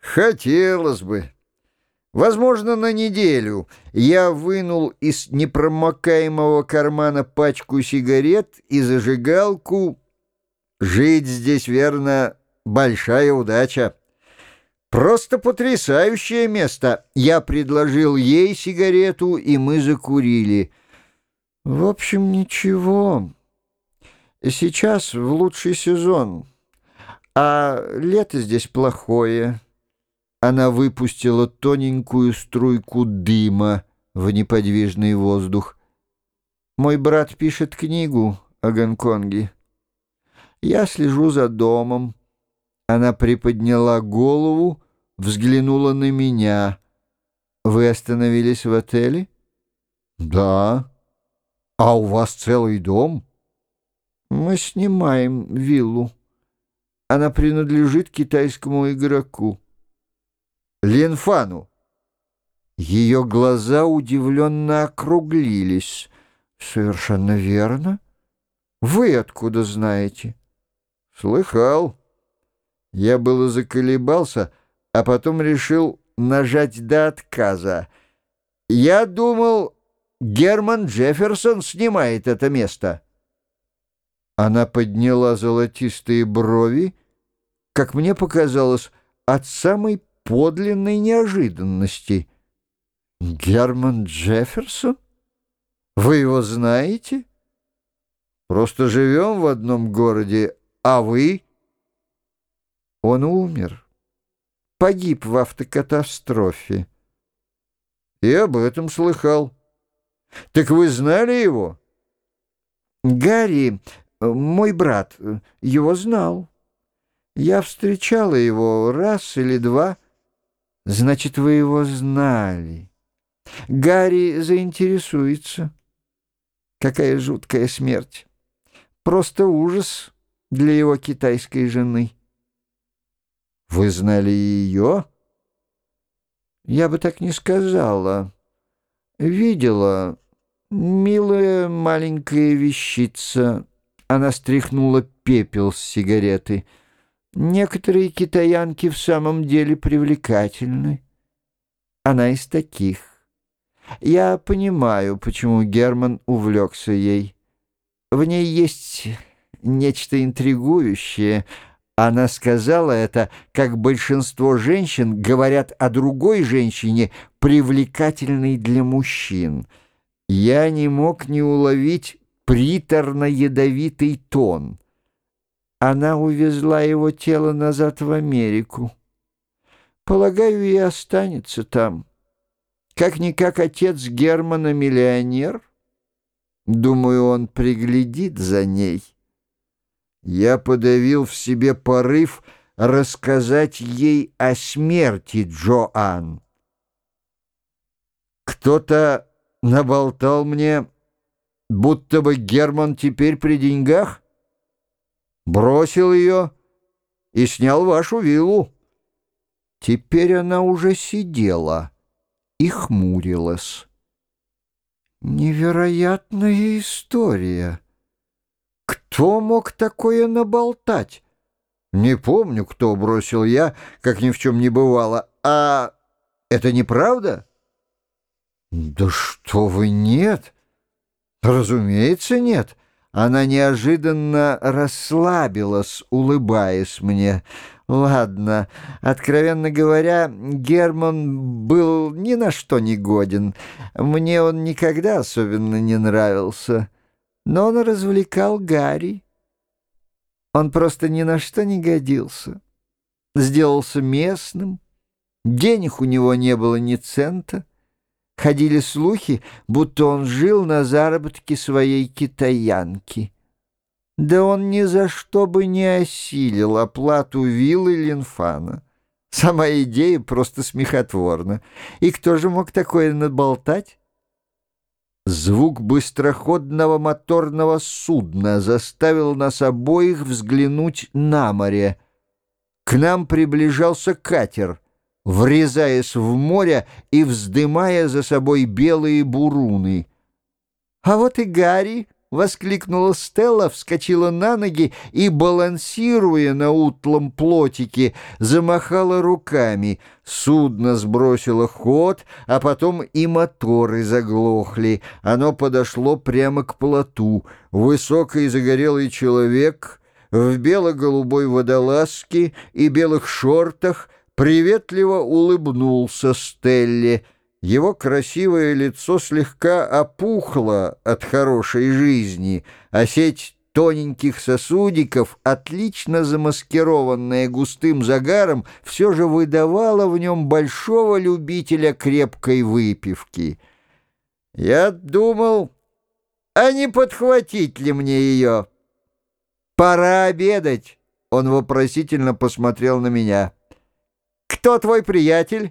Хотелось бы. Возможно, на неделю. Я вынул из непромокаемого кармана пачку сигарет и зажигалку. Жить здесь, верно, большая удача. Просто потрясающее место. Я предложил ей сигарету, и мы закурили. В общем, ничего. Сейчас в лучший сезон, а лето здесь плохое. Она выпустила тоненькую струйку дыма в неподвижный воздух. Мой брат пишет книгу о Гонконге. Я слежу за домом. Она приподняла голову, взглянула на меня. Вы остановились в отеле? Да. А у вас целый дом? Мы снимаем виллу. Она принадлежит китайскому игроку. Линфану. Ее глаза удивленно округлились. Совершенно верно. Вы откуда знаете? Слыхал. Я было заколебался, а потом решил нажать до отказа. Я думал, Герман Джефферсон снимает это место. Она подняла золотистые брови, как мне показалось, от самой подлинной неожиданности. Герман Джефферсон? Вы его знаете? Просто живем в одном городе, а вы? Он умер. Погиб в автокатастрофе. И об этом слыхал. Так вы знали его? Гарри, мой брат, его знал. Я встречала его раз или два. Значит, вы его знали. Гарри заинтересуется. Какая жуткая смерть. Просто ужас для его китайской жены. Вы знали ее? Я бы так не сказала. Видела. Милая маленькая вещица. Она стряхнула пепел с сигареты. Некоторые китаянки в самом деле привлекательны. Она из таких. Я понимаю, почему Герман увлекся ей. В ней есть нечто интригующее. Она сказала это, как большинство женщин говорят о другой женщине, привлекательной для мужчин. Я не мог не уловить приторно-ядовитый тон. Она увезла его тело назад в Америку. Полагаю, и останется там. Как-никак отец Германа миллионер. Думаю, он приглядит за ней. Я подавил в себе порыв рассказать ей о смерти Джоан. Кто-то наболтал мне, будто бы Герман теперь при деньгах. Бросил ее и снял вашу виллу. Теперь она уже сидела и хмурилась. Невероятная история. Кто мог такое наболтать? Не помню, кто, бросил я, как ни в чем не бывало. А это неправда? Да что вы, нет. Разумеется, нет. Она неожиданно расслабилась, улыбаясь мне. Ладно, откровенно говоря, Герман был ни на что не годен. Мне он никогда особенно не нравился. Но он развлекал Гарри. Он просто ни на что не годился. Сделался местным. Денег у него не было ни цента. Ходили слухи, будто он жил на заработке своей китаянки. Да он ни за что бы не осилил оплату виллы Линфана. Сама идея просто смехотворна. И кто же мог такое наболтать? Звук быстроходного моторного судна заставил нас обоих взглянуть на море. К нам приближался катер, врезаясь в море и вздымая за собой белые буруны. А вот и Гарри воскликнула Стелла, вскочила на ноги и, балансируя на утлом плотике, замахала руками. Судно сбросило ход, а потом и моторы заглохли. Оно подошло прямо к плоту. Высокий загорелый человек в бело-голубой водолазке и белых шортах приветливо улыбнулся Стелле. Его красивое лицо слегка опухло от хорошей жизни, а сеть тоненьких сосудиков, отлично замаскированная густым загаром, все же выдавала в нем большого любителя крепкой выпивки. «Я думал, а не подхватить ли мне ее? Пора обедать!» Он вопросительно посмотрел на меня. «Кто твой приятель?»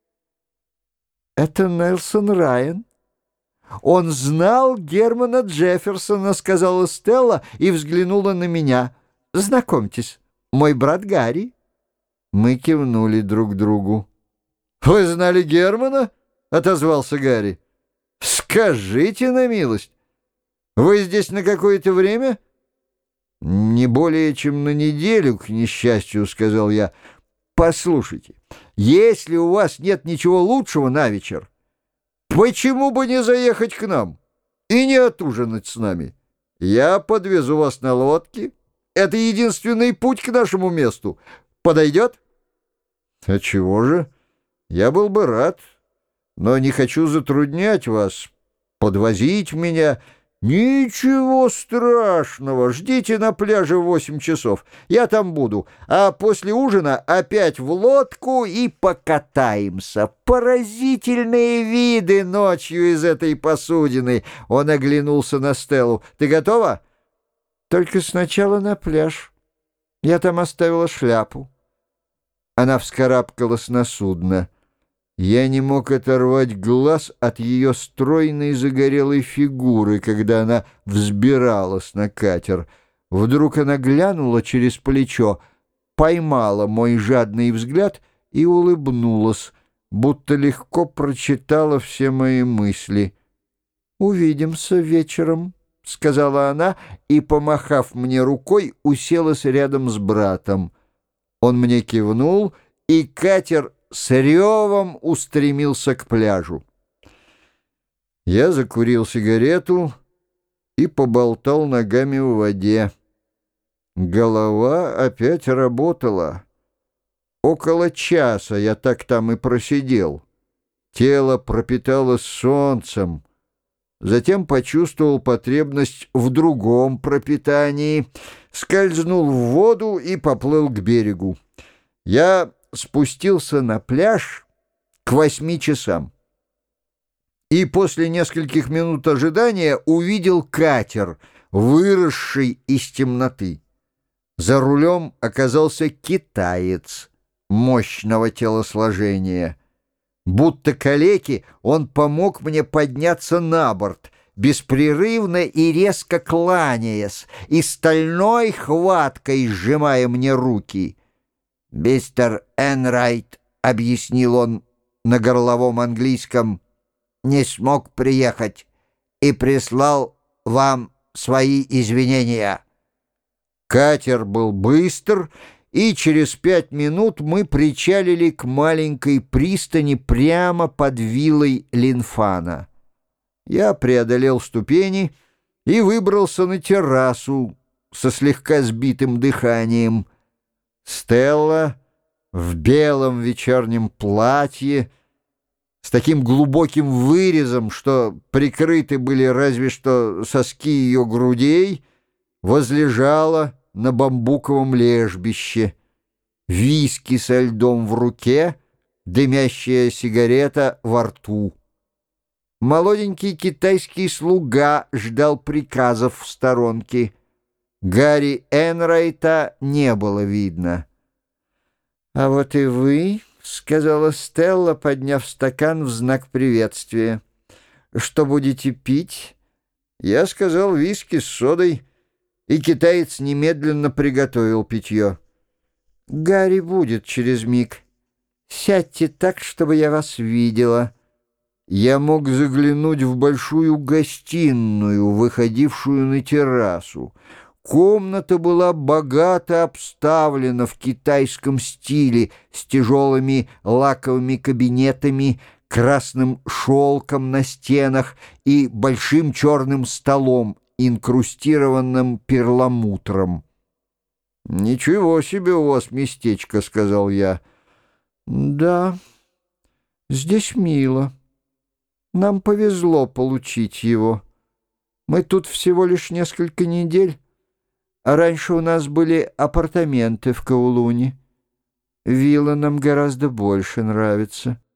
«Это Нельсон Райан». «Он знал Германа Джефферсона», — сказала Стелла и взглянула на меня. «Знакомьтесь, мой брат Гарри». Мы кивнули друг другу. «Вы знали Германа?» — отозвался Гарри. «Скажите на милость, вы здесь на какое-то время?» «Не более чем на неделю, к несчастью», — сказал я. «Послушайте, если у вас нет ничего лучшего на вечер, почему бы не заехать к нам и не отужинать с нами? Я подвезу вас на лодке. Это единственный путь к нашему месту. Подойдет?» «А чего же? Я был бы рад, но не хочу затруднять вас, подвозить меня». «Ничего страшного, ждите на пляже в 8 часов, я там буду, а после ужина опять в лодку и покатаемся. Поразительные виды ночью из этой посудины!» Он оглянулся на Стеллу. «Ты готова?» «Только сначала на пляж. Я там оставила шляпу». Она вскарабкалась на судно. Я не мог оторвать глаз от ее стройной загорелой фигуры, когда она взбиралась на катер. Вдруг она глянула через плечо, поймала мой жадный взгляд и улыбнулась, будто легко прочитала все мои мысли. «Увидимся вечером», — сказала она и, помахав мне рукой, уселась рядом с братом. Он мне кивнул, и катер с ревом устремился к пляжу. Я закурил сигарету и поболтал ногами в воде. Голова опять работала. Около часа я так там и просидел. Тело пропиталось солнцем. Затем почувствовал потребность в другом пропитании, скользнул в воду и поплыл к берегу. Я спустился на пляж к 8 часам и после нескольких минут ожидания увидел катер, выросший из темноты. За рулем оказался китаец мощного телосложения. Будто калеки, он помог мне подняться на борт, беспрерывно и резко кланяясь, и стальной хваткой сжимая мне руки. «Мистер Энрайт», — объяснил он на горловом английском, — «не смог приехать и прислал вам свои извинения». Катер был быстр, и через 5 минут мы причалили к маленькой пристани прямо под виллой Линфана. Я преодолел ступени и выбрался на террасу со слегка сбитым дыханием. Стелла в белом вечернем платье с таким глубоким вырезом, что прикрыты были разве что соски ее грудей, возлежала на бамбуковом лежбище. Виски со льдом в руке, дымящая сигарета во рту. Молоденький китайский слуга ждал приказов в сторонке. Гарри Энрайта не было видно. «А вот и вы», — сказала Стелла, подняв стакан в знак приветствия. «Что будете пить?» Я сказал виски с содой, и китаец немедленно приготовил питье. «Гарри будет через миг. Сядьте так, чтобы я вас видела». я мог заглянуть в большую гостиную, выходившую на террасу. Комната была богато обставлена в китайском стиле с тяжелыми лаковыми кабинетами, красным шелком на стенах и большим черным столом, инкрустированным перламутром. «Ничего себе у вас местечко», — сказал я. «Да, здесь мило. Нам повезло получить его. Мы тут всего лишь несколько недель, а раньше у нас были апартаменты в Каулуне. Вилла нам гораздо больше нравится».